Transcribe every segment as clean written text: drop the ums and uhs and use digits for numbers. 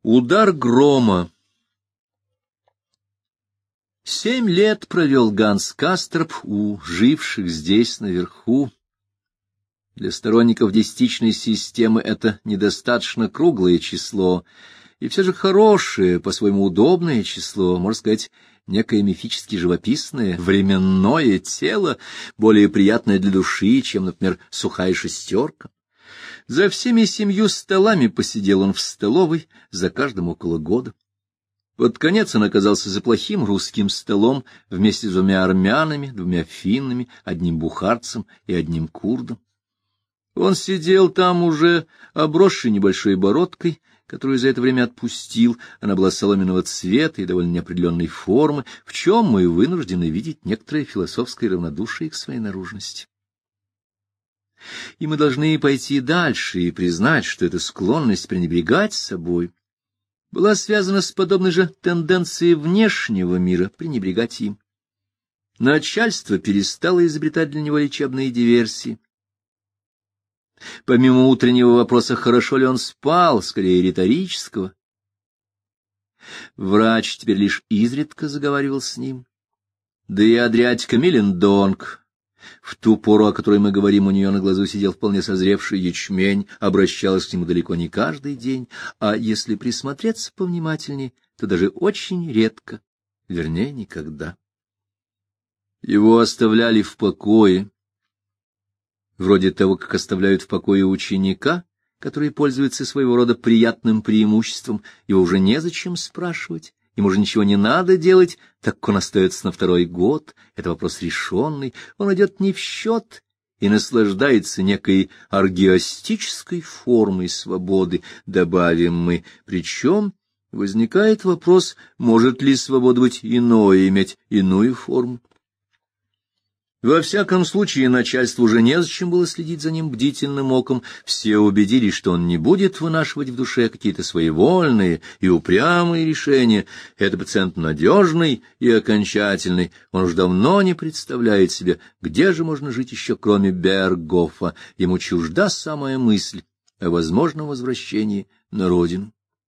Удар грома. 7 лет провел Ганс Касторп у живших здесь наверху. Для сторонников десятичной системы это недостаточно круглое число, и все же хорошее, по-своему удобное число, можно сказать, некое мифически живописное, временное тело, более приятное для души, чем, например, сухая шестерка. За всеми 7 столами посидел он в столовой, за каждым около года. Под конец он оказался за плохим русским столом вместе с 2 армянами, 2 финнами, 1 бухарцем и 1 курдом. Он сидел там уже, обросший небольшой бородкой, которую за это время отпустил. Она была соломенного цвета и довольно неопределенной формы, в чем мы вынуждены видеть некоторое философское равнодушие к своей наружности. И мы должны пойти дальше и признать, что эта склонность пренебрегать собой была связана с подобной же тенденцией внешнего мира пренебрегать им. Начальство перестало изобретать для него лечебные диверсии. Помимо утреннего вопроса, хорошо ли он спал, скорее риторического, врач теперь лишь изредка заговаривал с ним. Да и Адриатика Миллендонг, в ту пору, о которой мы говорим, у нее на глазу сидел вполне созревший ячмень, обращалась к нему далеко не каждый день, а если присмотреться повнимательнее, то даже очень редко, вернее, никогда. Его оставляли в покое, вроде того, как оставляют в покое ученика, который пользуется своего рода приятным преимуществом, его уже незачем спрашивать. Ему же ничего не надо делать, так как он остается на 2-й год, это вопрос решенный, он идет не в счет и наслаждается некой аргиастической формой свободы, добавим мы, причем возникает вопрос, может ли свобода быть иной, иметь иную форму. Во всяком случае, начальству уже незачем было следить за ним бдительным оком. Все убедились, что он не будет вынашивать в душе какие-то своевольные и упрямые решения. Это пациент надежный и окончательный. Он уж давно не представляет себе, где же можно жить еще, кроме Бергофа. Ему чужда самая мысль о возможном возвращении на родину.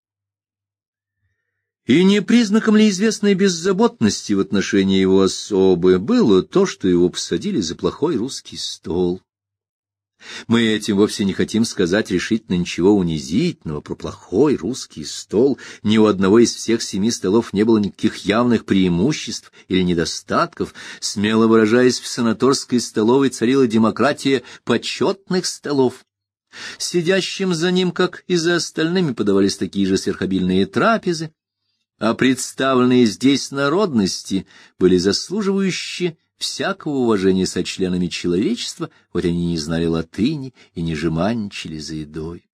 И не признаком ли известной беззаботности в отношении его особы было то, что его посадили за плохой русский стол? Мы этим вовсе не хотим сказать решительно ничего унизительного про плохой русский стол. Ни у одного из всех 7 столов не было никаких явных преимуществ или недостатков. Смело выражаясь, в санаторской столовой царила демократия почетных столов. Сидящим за ним, как и за остальными, подавались такие же сверхобильные трапезы, а представленные здесь народности были заслуживающие всякого уважения сочленами человечества, хоть они не знали латыни и не жеманничали за едой.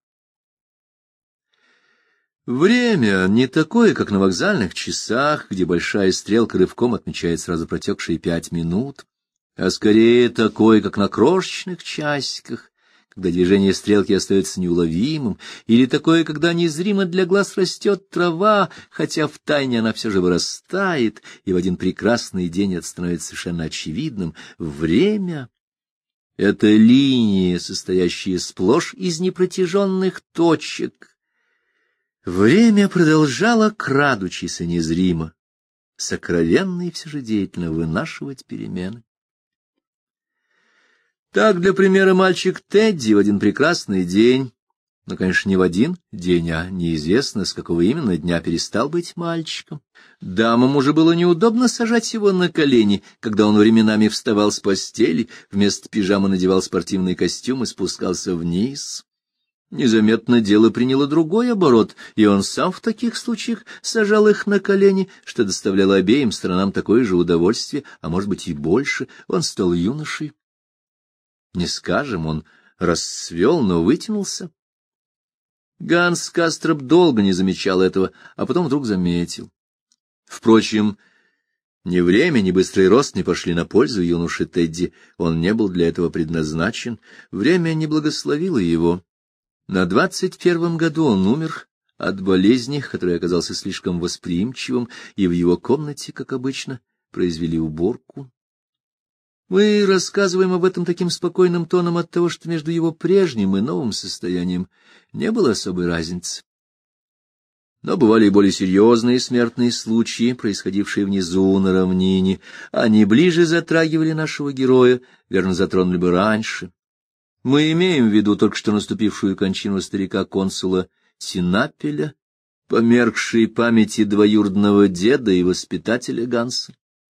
Время не такое, как на вокзальных часах, где большая стрелка рывком отмечает сразу протекшие 5 минут, а скорее такое, как на крошечных часиках, когда движение стрелки остается неуловимым, или такое, когда незримо для глаз растет трава, хотя втайне она все же вырастает, и в один прекрасный день это становится совершенно очевидным. Время — это линия, состоящая сплошь из непротяженных точек. Время продолжало, крадучись незримо, сокровенно и все же деятельно вынашивать перемены. Так, для примера, мальчик Тедди в один прекрасный день, но, конечно, не в один день, а неизвестно, с какого именно дня перестал быть мальчиком. Дамам уже было неудобно сажать его на колени, когда он временами вставал с постели, вместо пижамы надевал спортивный костюм и спускался вниз. Незаметно дело приняло другой оборот, и он сам в таких случаях сажал их на колени, что доставляло обеим сторонам такое же удовольствие, а может быть и больше. Он стал юношей. Не скажем, он расцвел, но вытянулся. Ганс Касторп долго не замечал этого, а потом вдруг заметил. Впрочем, ни время, ни быстрый рост не пошли на пользу юноше Тедди, он не был для этого предназначен, время не благословило его. На 21-м году он умер от болезни, который оказался слишком восприимчивым, и в его комнате, как обычно, произвели уборку. Мы рассказываем об этом таким спокойным тоном от того, что между его прежним и новым состоянием не было особой разницы. Но бывали и более серьезные смертные случаи, происходившие внизу на равнине. Они ближе затрагивали нашего героя, верно, затронули бы раньше. Мы имеем в виду только что наступившую кончину старика-консула Синапеля, померкшей памяти двоюродного деда и воспитателя Ганса.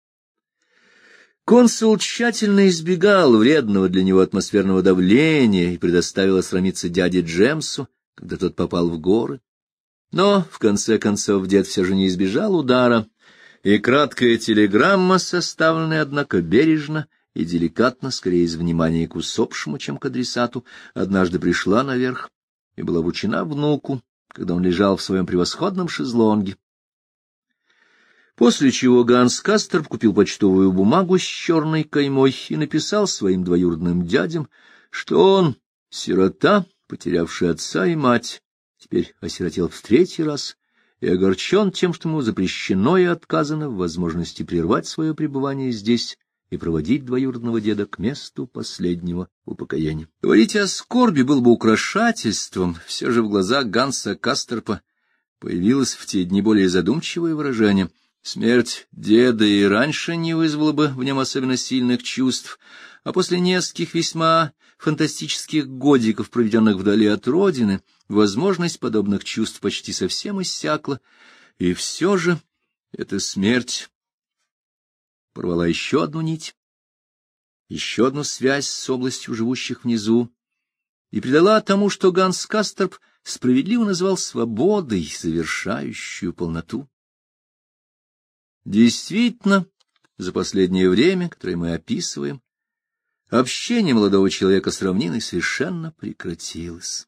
Консул тщательно избегал вредного для него атмосферного давления и предоставил осрамиться дяде Джемсу, когда тот попал в горы. Но, в конце концов, дед все же не избежал удара, и краткая телеграмма, составленная, однако, бережно и деликатно, скорее из внимания к усопшему, чем к адресату, однажды пришла наверх и была вручена внуку, когда он лежал в своем превосходном шезлонге. После чего Ганс Касторп купил почтовую бумагу с черной каймой и написал своим двоюродным дядям, что он, сирота, потерявший отца и мать, теперь осиротел в 3-й раз и огорчен тем, что ему запрещено и отказано в возможности прервать свое пребывание здесь и проводить двоюродного деда к месту последнего упокоения. Говорить о скорби было бы украшательством, все же в глазах Ганса Касторпа появилось в те дни более задумчивое выражение. Смерть деда и раньше не вызвала бы в нем особенно сильных чувств, а после нескольких весьма фантастических годиков, проведенных вдали от родины, возможность подобных чувств почти совсем иссякла, и все же эта смерть порвала еще одну нить, еще одну связь с областью живущих внизу, и придала тому, что Ганс Касторп справедливо назвал свободой, завершающую полноту. Действительно, за последнее время, которое мы описываем, общение молодого человека с равниной совершенно прекратилось.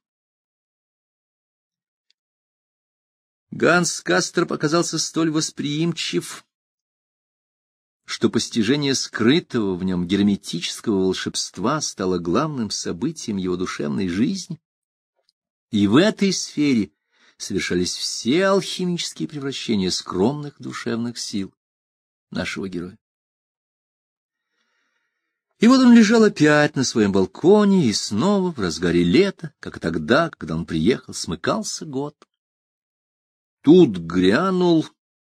Ганс Касторп оказался столь восприимчив, что постижение скрытого в нем герметического волшебства стало главным событием его душевной жизни, и в этой сфере совершались все алхимические превращения скромных душевных сил нашего героя. И вот он лежал опять на своем балконе, и снова в разгаре лета, как и тогда, когда он приехал, смыкался год. Тут грянул...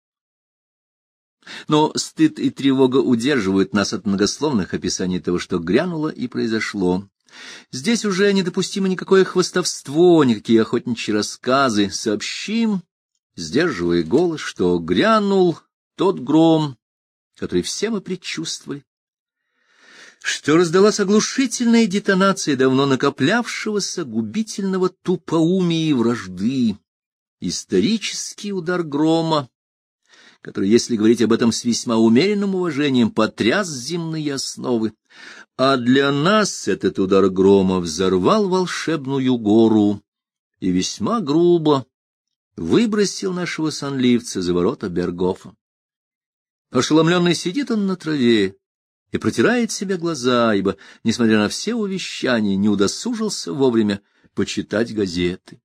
Но стыд и тревога удерживают нас от многословных описаний того, что грянуло и произошло. Здесь уже недопустимо никакое хвастовство, никакие охотничьи рассказы. Сообщим, сдерживая голос, что грянул тот гром, который все мы предчувствовали, что раздалась оглушительная детонация давно накоплявшегося губительного тупоумия и вражды, исторический удар грома, который, если говорить об этом с весьма умеренным уважением, потряс земные основы, а для нас этот удар грома взорвал волшебную гору и весьма грубо выбросил нашего сонливца за ворота Бергофа. Ошеломленный сидит он на траве и протирает себе глаза, ибо, несмотря на все увещания, не удосужился вовремя почитать газеты.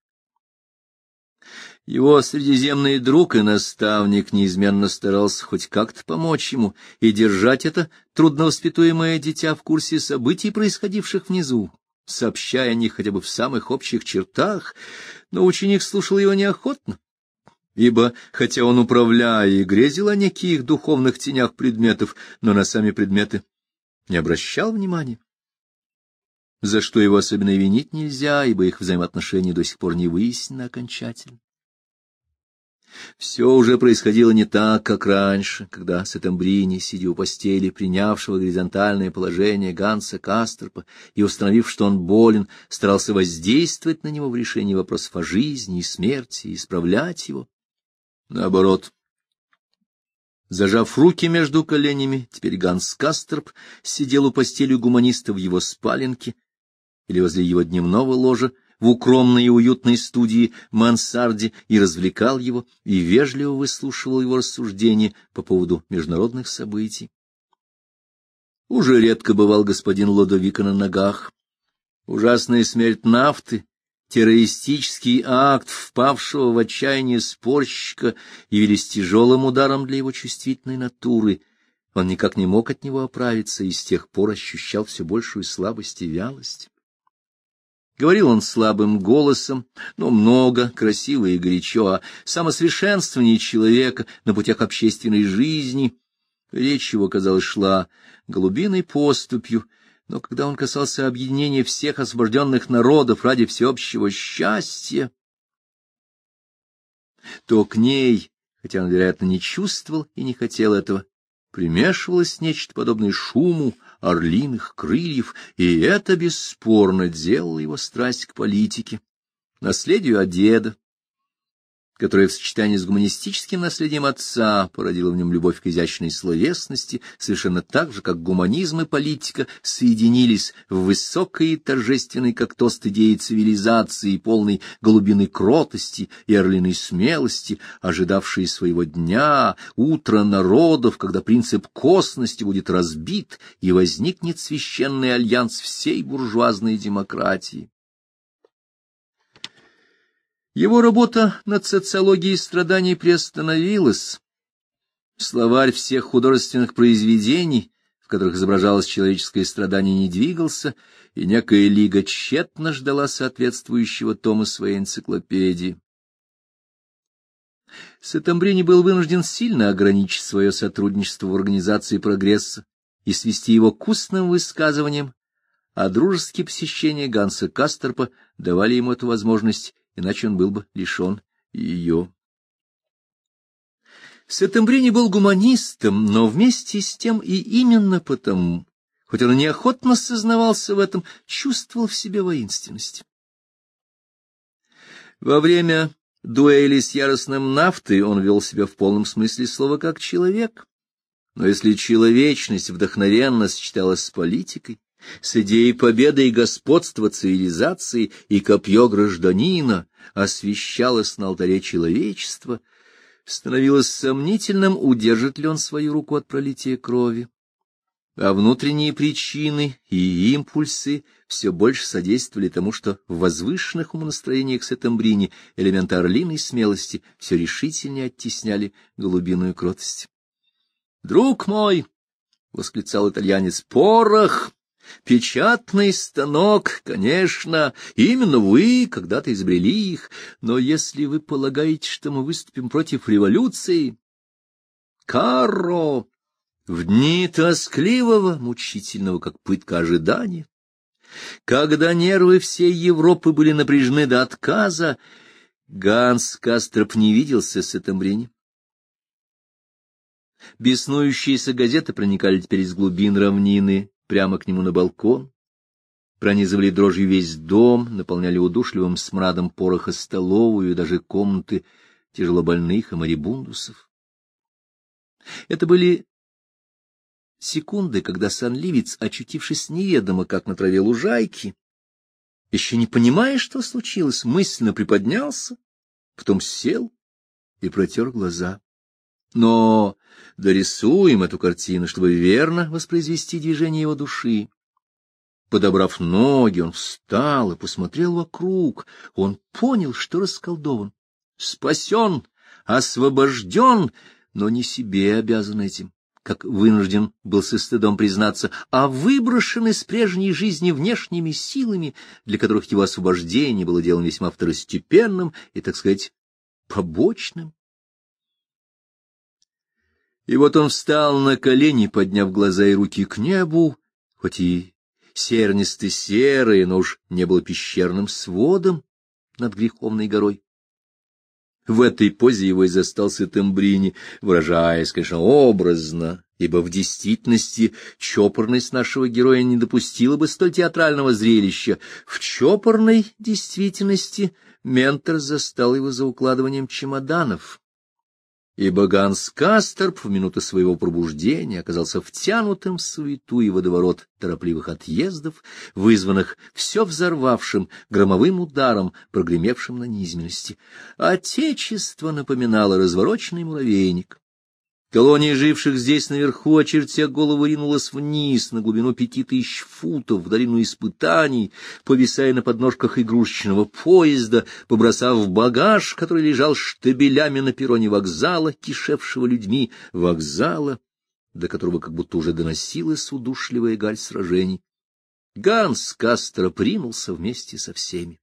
Его средиземный друг и наставник неизменно старался хоть как-то помочь ему и держать это трудновоспитуемое дитя в курсе событий, происходивших внизу, сообщая о них хотя бы в самых общих чертах, но ученик слушал его неохотно, ибо, хотя он, управляя, и грезил о неких духовных тенях предметов, но на сами предметы не обращал внимания, за что его особенно винить нельзя, ибо их взаимоотношения до сих пор не выяснены окончательно. Все уже происходило не так, как раньше, когда Сеттембрини, сидя у постели, принявшего горизонтальное положение Ганса Касторпа и установив, что он болен, старался воздействовать на него в решении вопросов о жизни и смерти и исправлять его. Наоборот, зажав руки между коленями, теперь Ганс Касторп сидел у постели гуманиста в его спаленке или возле его дневного ложа, в укромной и уютной студии мансарде, и развлекал его, и вежливо выслушивал его рассуждения по поводу международных событий. Уже редко бывал господин Лодовико на ногах. Ужасная смерть Нафты, террористический акт впавшего в отчаяние спорщика явились тяжелым ударом для его чувствительной натуры. Он никак не мог от него оправиться и с тех пор ощущал все большую слабость и вялость. Говорил он слабым голосом, но много, красиво и горячо, о самосовершенствовании человека на путях общественной жизни. Речь его, казалось, шла голубиной поступью, но когда он касался объединения всех освобожденных народов ради всеобщего счастья, то к ней, хотя он, вероятно, не чувствовал и не хотел этого, примешивалось нечто подобное шуму орлиных крыльев, и это бесспорно делало его страсть к политике, наследию от деда, которое в сочетании с гуманистическим наследием отца породило в нем любовь к изящной словесности, совершенно так же, как гуманизм и политика соединились в высокой и торжественной, как тост, идеи цивилизации, полной голубиной кротости и орлиной смелости, ожидавшей своего дня, утра народов, когда принцип косности будет разбит и возникнет священный альянс всей буржуазной демократии. Его работа над социологией страданий приостановилась. Словарь всех художественных произведений, в которых изображалось человеческое страдание, не двигался, и некая лига тщетно ждала соответствующего тома своей энциклопедии. Сеттембрини был вынужден сильно ограничить свое сотрудничество в организации прогресса и свести его к устным высказываниям, а дружеские посещения Ганса Касторпа давали ему эту возможность, иначе он был бы лишен ее. Сеттембрини был гуманистом, но вместе с тем и именно потому, хоть он неохотно сознавался в этом, чувствовал в себе воинственность. Во время дуэли с яростным Нафтой он вел себя в полном смысле слова как человек, но если человечность вдохновенно сочеталась с политикой, с идеей победы и господства цивилизации, и копье гражданина освящалось на алтаре человечества, становилось сомнительным, удержит ли он свою руку от пролития крови. А внутренние причины и импульсы все больше содействовали тому, что в возвышенных умонастроениях Сеттембрини элементы орлиной смелости все решительнее оттесняли голубиную кротость. «Друг мой!» — восклицал итальянец. «Порох! Печатный станок, конечно, именно вы когда-то изобрели их, но если вы полагаете, что мы выступим против революции, Карро, в дни тоскливого, мучительного, как пытка ожидания, когда нервы всей Европы были напряжены до отказа, Ганс Касторп не виделся с Сеттембрини. Беснующиеся газеты проникали теперь из глубин равнины прямо к нему на балкон, пронизывали дрожью весь дом, наполняли удушливым смрадом пороха столовую и даже комнаты тяжелобольных и морибундусов. Это были секунды, когда сонливец, очутившись неведомо как на траве лужайки, еще не понимая, что случилось, мысленно приподнялся, потом сел и протер глаза. Но дорисуем эту картину, чтобы верно воспроизвести движение его души. Подобрав ноги, он встал и посмотрел вокруг. Он понял, что расколдован, спасен, освобожден, но не себе обязан этим, как вынужден был со стыдом признаться, а выброшен из прежней жизни внешними силами, для которых его освобождение было делом весьма второстепенным и, так сказать, побочным. И вот он встал на колени, подняв глаза и руки к небу, хоть и сернисто-серые, но уж не было пещерным сводом над греховной горой. В этой позе его и застал Сеттембрини, выражаясь, конечно, образно, ибо в действительности чопорность нашего героя не допустила бы столь театрального зрелища. В чопорной действительности ментор застал его за укладыванием чемоданов, ибо Ганс Касторп в минуту своего пробуждения оказался втянутым в суету и водоворот торопливых отъездов, вызванных все взорвавшим громовым ударом, прогремевшим на низменности. Отечество напоминало развороченный муравейник. Колония живших здесь наверху, очертя голову, ринулась вниз на глубину 5000 футов в долину испытаний, повисая на подножках игрушечного поезда, побросав багаж, который лежал штабелями на перроне вокзала, кишевшего людьми, вокзала, до которого как будто уже доносилась удушливая гарь сражений. Ганс Кастро принулся вместе со всеми.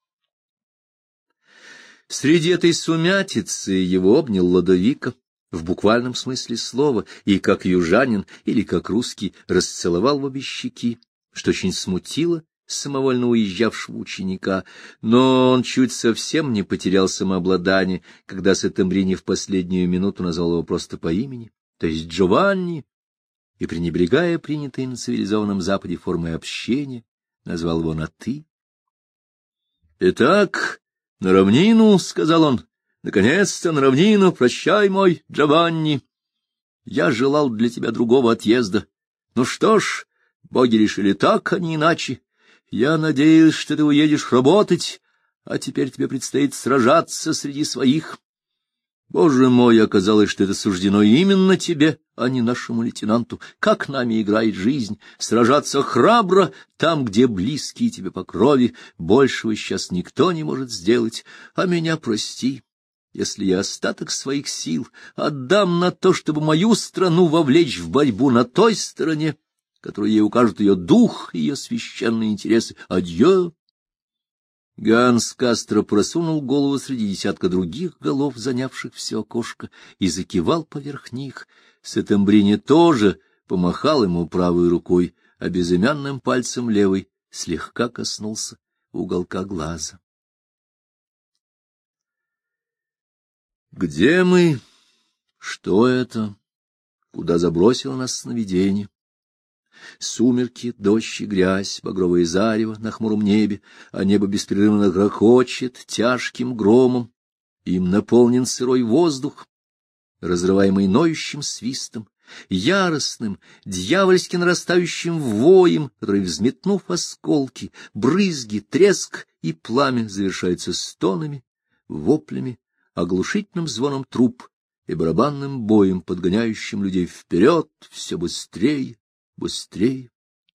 Среди этой сумятицы его обнял Лодовико, в буквальном смысле слова, и как южанин или как русский расцеловал в обе щеки, что очень смутило самовольно уезжавшего ученика, но он чуть совсем не потерял самообладание, когда Сеттембрини в последнюю минуту назвал его просто по имени, то есть Джованни, и, пренебрегая принятой на цивилизованном Западе формой общения, назвал его на «ты». «Итак, на равнину», — сказал он, — «наконец-то на равнину, прощай, мой Джованни. Я желал для тебя другого отъезда. Ну что ж, боги решили так, а не иначе. Я надеялся, что ты уедешь работать, а теперь тебе предстоит сражаться среди своих. Боже мой, оказалось, что это суждено именно тебе, а не нашему лейтенанту. Как нами играет жизнь, сражаться храбро там, где близкие тебе по крови. Большего сейчас никто не может сделать, а меня прости, если я остаток своих сил отдам на то, чтобы мою страну вовлечь в борьбу на той стороне, которой ей укажут ее дух и ее священные интересы. Адьё!» Ганс Кастро просунул голову среди десятка других голов, занявших все окошко, и закивал поверх них. Сеттембрини тоже помахал ему правой рукой, а безымянным пальцем левой слегка коснулся уголка глаза. Где мы? Что это? Куда забросило нас сновидение? Сумерки, дождь и грязь, багровое зарево на хмуром небе, а небо беспрерывно грохочет тяжким громом. Им наполнен сырой воздух, разрываемый ноющим свистом, яростным, дьявольски нарастающим воем, который, взметнув осколки, брызги, треск и пламя, завершается стонами, воплями, оглушительным звоном труб и барабанным боем, подгоняющим людей вперед все быстрее, быстрее.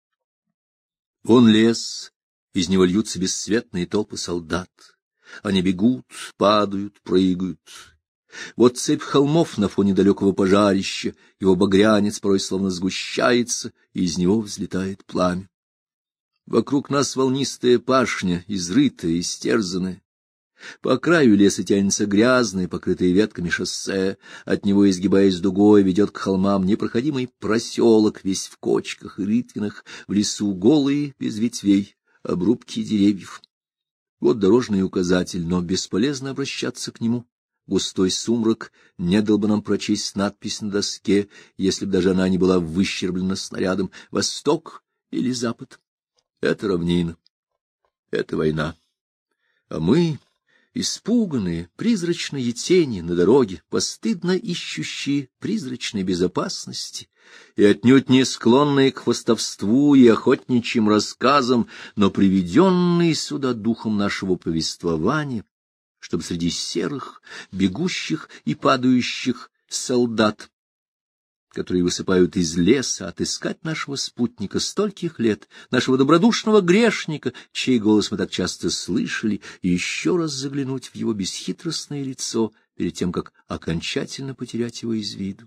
Вон лес, из него льются бесцветные толпы солдат. Они бегут, падают, прыгают. Вот цепь холмов на фоне далекого пожарища, его багрянец порой словно сгущается, и из него взлетает пламя. Вокруг нас волнистая пашня, изрытая, истерзанная. По краю леса тянется грязное, покрытое ветками шоссе, от него, изгибаясь дугой, ведет к холмам непроходимый проселок, весь в кочках и рытвинах, в лесу голые, без ветвей, обрубки деревьев. Вот дорожный указатель, но бесполезно обращаться к нему. Густой сумрак не дал бы нам прочесть надпись на доске, если бы даже она не была выщерблена снарядом: «Восток» или «Запад». Это равнина, это война. А мы... испуганные, призрачные тени на дороге, постыдно ищущие призрачной безопасности и отнюдь не склонные к хвастовству и охотничьим рассказам, но приведенные сюда духом нашего повествования, чтобы среди серых, бегущих и падающих солдат, которые высыпают из леса, отыскать нашего спутника стольких лет, нашего добродушного грешника, чей голос мы так часто слышали, и еще раз заглянуть в его бесхитростное лицо перед тем, как окончательно потерять его из виду.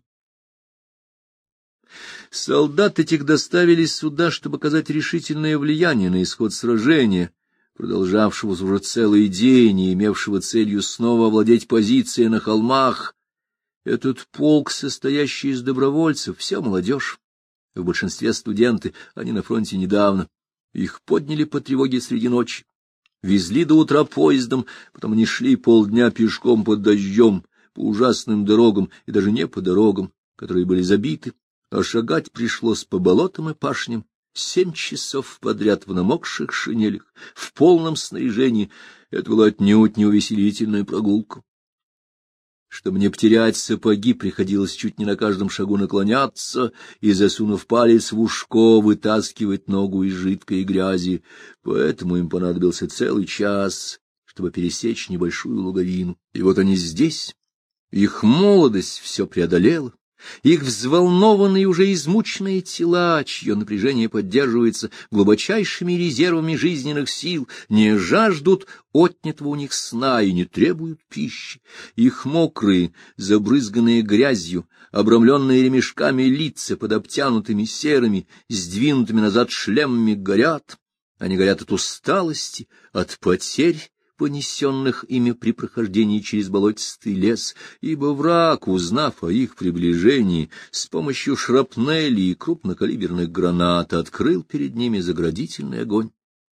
Солдат этих доставили сюда, чтобы оказать решительное влияние на исход сражения, продолжавшегося уже целый день и имевшего целью снова овладеть позицией на холмах. Этот полк, состоящий из добровольцев, вся молодежь, в большинстве студенты, они на фронте недавно. Их подняли по тревоге среди ночи, везли до утра поездом, потом они шли полдня пешком под дождем, по ужасным дорогам, и даже не по дорогам, которые были забиты, а шагать пришлось по болотам и пашням 7 часов подряд в намокших шинелях, в полном снаряжении. Это была отнюдь не увеселительная прогулка. Чтобы не потерять сапоги, приходилось чуть не на каждом шагу наклоняться и, засунув палец в ушко, вытаскивать ногу из жидкой грязи. Поэтому им понадобился целый час, чтобы пересечь небольшую луговину. И вот они здесь. Их молодость все преодолела, Их взволнованные, уже измученные тела, чье напряжение поддерживается глубочайшими резервами жизненных сил, не жаждут отнятого у них сна и не требуют пищи. Их мокрые, забрызганные грязью, обрамленные ремешками лица под обтянутыми серыми, сдвинутыми назад шлемами горят. Они горят от усталости, от потерь, понесенных ими при прохождении через болотистый лес, ибо враг, узнав о их приближении, с помощью шрапнели и крупнокалиберных гранат открыл перед ними заградительный огонь.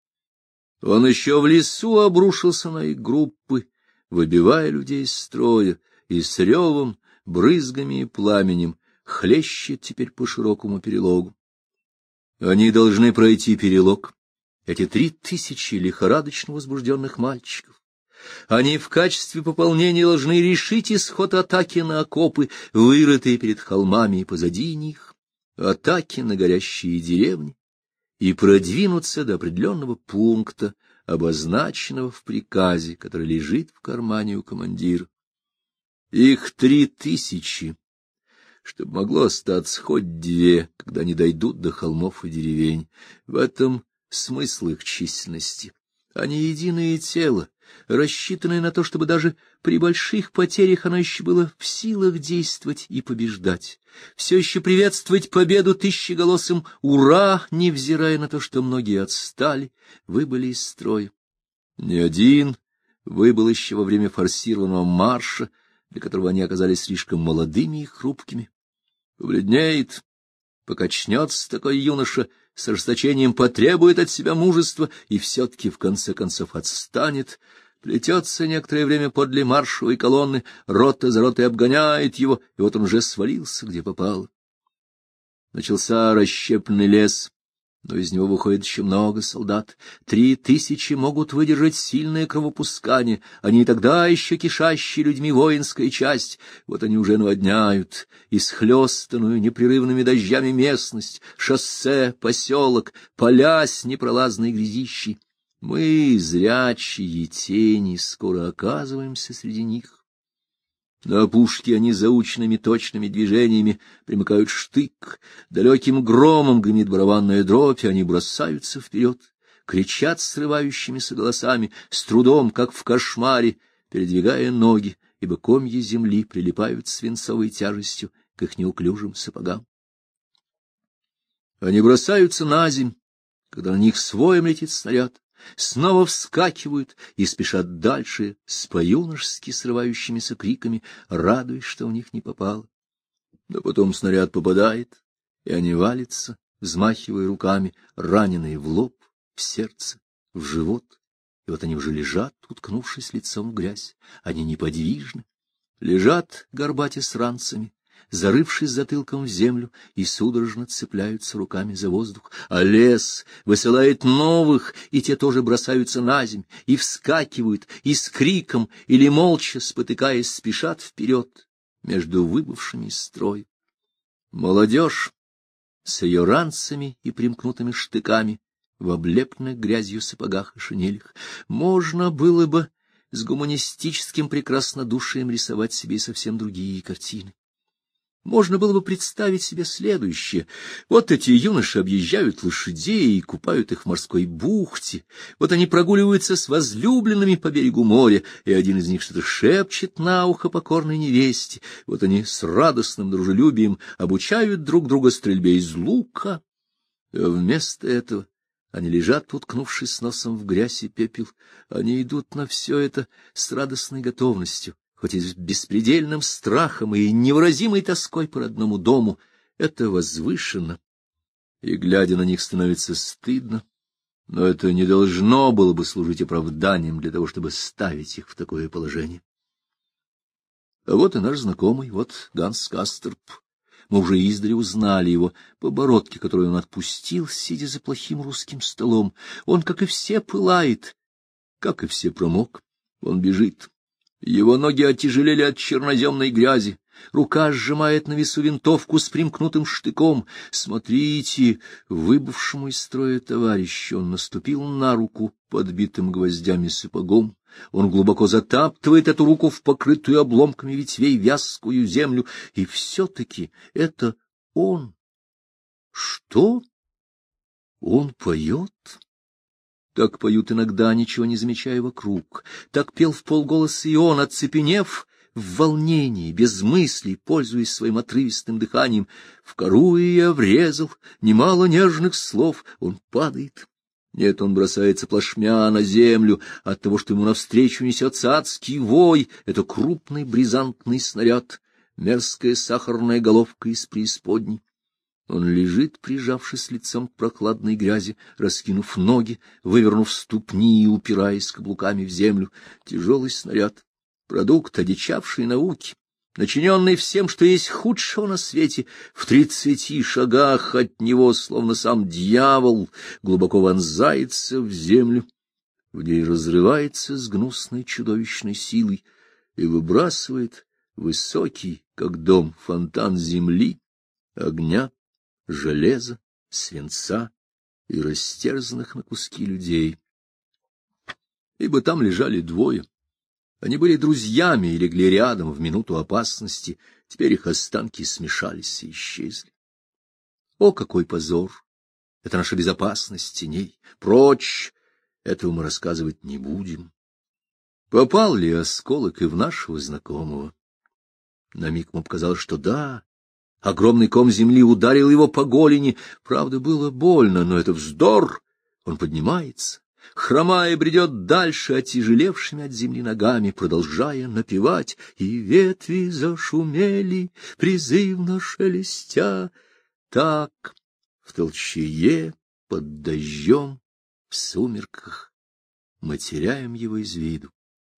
Он еще в лесу обрушился на их группы, выбивая людей из строя, и с ревом, брызгами и пламенем хлещет теперь по широкому перелогу. Они должны пройти перелог. Эти 3000 лихорадочно возбужденных мальчиков. Они в качестве пополнения должны решить исход атаки на окопы, вырытые перед холмами и позади них, атаки на горящие деревни, и продвинуться до определенного пункта, обозначенного в приказе, который лежит в кармане у командира. Их 3000, чтобы могло остаться хоть 2, когда они дойдут до холмов и деревень. В этом смысл их численности. Они единое тело, рассчитанное на то, чтобы даже при больших потерях оно еще было в силах действовать и побеждать, все еще приветствовать победу тысячеголосым «Ура!», невзирая на то, что многие отстали, выбыли из строя. Ни один выбыл еще во время форсированного марша, для которого они оказались слишком молодыми и хрупкими. Побледнеет, покачнется такой юноша, с ожесточением потребует от себя мужества и все-таки в конце концов отстанет, плетется некоторое время подле маршевой колонны, рота за ротой обгоняет его, и вот он уже свалился, где попало. Начался расщепленный лес, но из него выходит еще много солдат. 3000 могут выдержать сильное кровопускание, они и тогда еще кишащие людьми воинская часть. Вот они уже наводняют исхлёстанную непрерывными дождями местность, шоссе, поселок, поля с непролазной грязищей. Мы, зрячие тени, скоро оказываемся среди них. На опушке они заученными точными движениями примыкают штык, далеким громом гремит барабанная дробь, и они бросаются вперед, кричат срывающимися голосами, с трудом, как в кошмаре, передвигая ноги, ибо комья земли прилипают свинцовой тяжестью к их неуклюжим сапогам. Они бросаются на земь, когда на них с воем летит снаряд, снова вскакивают и спешат дальше с по-юношески срывающимися криками, радуясь, что в них не попало. Но потом снаряд попадает, и они валятся, взмахивая руками, раненые в лоб, в сердце, в живот. И вот они уже лежат, уткнувшись лицом в грязь. Они неподвижны, лежат, горбатясь ранцами, зарывшись затылком в землю, и судорожно цепляются руками за воздух. А лес высылает новых, и те тоже бросаются на земь, и вскакивают, и с криком или молча, спотыкаясь, спешат вперед между выбывшими из строя. Молодежь с ее ранцами и примкнутыми штыками в облепленных грязью сапогах и шинелях. Можно было бы с гуманистическим прекраснодушием рисовать себе и совсем другие картины. Можно было бы представить себе следующее. Вот эти юноши объезжают лошадей и купают их в морской бухте. Вот они прогуливаются с возлюбленными по берегу моря, и один из них что-то шепчет на ухо покорной невесте. Вот они с радостным дружелюбием обучают друг друга стрельбе из лука. А вместо этого они лежат, уткнувшись носом в грязь и пепел. Они идут на все это с радостной готовностью, хоть и с беспредельным страхом и невыразимой тоской по родному дому. Это возвышенно, и, глядя на них, становится стыдно, но это не должно было бы служить оправданием для того, чтобы ставить их в такое положение. А вот и наш знакомый, вот Ганс Кастерп. Мы уже издали узнали его по бородке, которую он отпустил, сидя за плохим русским столом. Он, как и все, пылает, как и все, промок. Он бежит. Его ноги оттяжелели от черноземной грязи, рука сжимает на весу винтовку с примкнутым штыком. Смотрите, выбывшему из строя товарищу он наступил на руку подбитым гвоздями сапогом, Он глубоко затаптывает эту руку в покрытую обломками ветвей вязкую землю, и все-таки это он. Что? Он поет? Так поют иногда, ничего не замечая вокруг. Так пел вполголоса и он, оцепенев в волнении, без мыслей, пользуясь своим отрывистым дыханием. В кору я врезал немало нежных слов. Он падает. Нет, он бросается плашмя на землю от того, что ему навстречу несется адский вой. Это крупный бризантный снаряд, мерзкая сахарная головка из преисподней. Он лежит, прижавшись лицом к прохладной грязи, раскинув ноги, вывернув ступни и упираясь каблуками в землю. Тяжелый снаряд, продукт одичавшей науки, начиненный всем, что есть худшего на свете, в 30 шагах от него, словно сам дьявол, глубоко вонзается в землю, в ней разрывается с гнусной чудовищной силой и выбрасывает высокий, как дом, фонтан земли, огня, железа, свинца и растерзанных на куски людей. Ибо там лежали двое. Они были друзьями и легли рядом в минуту опасности. Теперь их останки смешались и исчезли. О, какой позор! Это наша безопасность теней. Прочь! Этого мы рассказывать не будем. Попал ли осколок и в нашего знакомого? На миг ему показалось, что да. Огромный ком земли ударил его по голени. Правда, было больно, но это вздор. Он поднимается, хромая, бредет дальше отяжелевшими от земли ногами, продолжая напевать. И ветви зашумели, призывно шелестя. Так, в толчее, под дождем, в сумерках, мы теряем его из виду.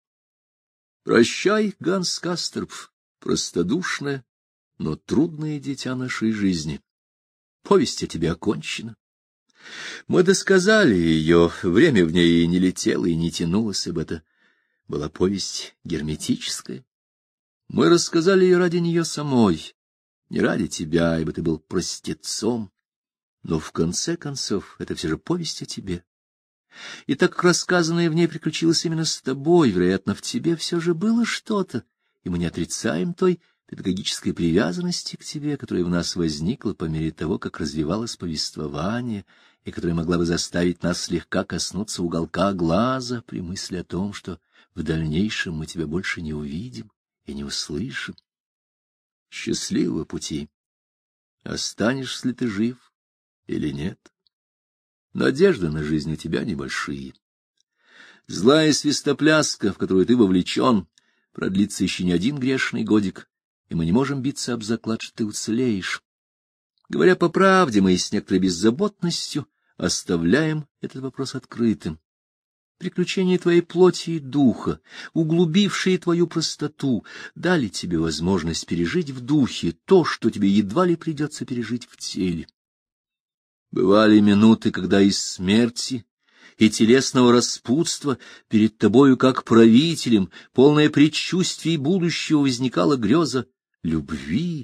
Прощай, Ганс Касторп, простодушная, но трудное дитя нашей жизни. Повесть о тебе окончена. Мы досказали ее, время в ней и не летело, и не тянулось, ибо это была повесть герметическая. Мы рассказали ее ради нее самой, не ради тебя, ибо ты был простецом, но в конце концов это все же повесть о тебе. И так как рассказанное в ней приключилось именно с тобой, вероятно, в тебе все же было что-то, и мы не отрицаем той педагогической привязанности к тебе, которая в нас возникла по мере того, как развивалось повествование, и которая могла бы заставить нас слегка коснуться уголка глаза при мысли о том, что в дальнейшем мы тебя больше не увидим и не услышим. Счастливого пути! Останешься ли ты жив или нет? Надежды на жизнь у тебя небольшие. Злая свистопляска, в которую ты вовлечен, продлится еще не один грешный годик, и мы не можем биться об заклад, что ты уцелеешь. Говоря по правде, мы с некоторой беззаботностью оставляем этот вопрос открытым. Приключения твоей плоти и духа, углубившие твою простоту, дали тебе возможность пережить в духе то, что тебе едва ли придется пережить в теле. Бывали минуты, когда из смерти и телесного распутства перед тобою, как правителем, полное предчувствие будущего, возникала греза любви.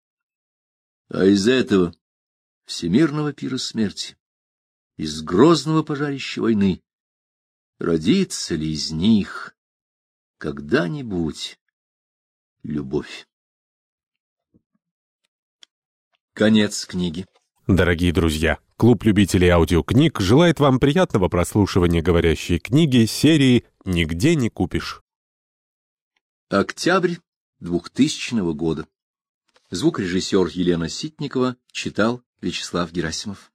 А из этого всемирного пира смерти, из грозного пожарища войны, родится ли из них когда-нибудь любовь? Конец книги. Дорогие друзья, клуб любителей аудиокниг желает вам приятного прослушивания говорящей книги серии «Нигде не купишь». Октябрь 2000 года. Звукорежиссер Елена Ситникова читал Вячеслав Герасимов.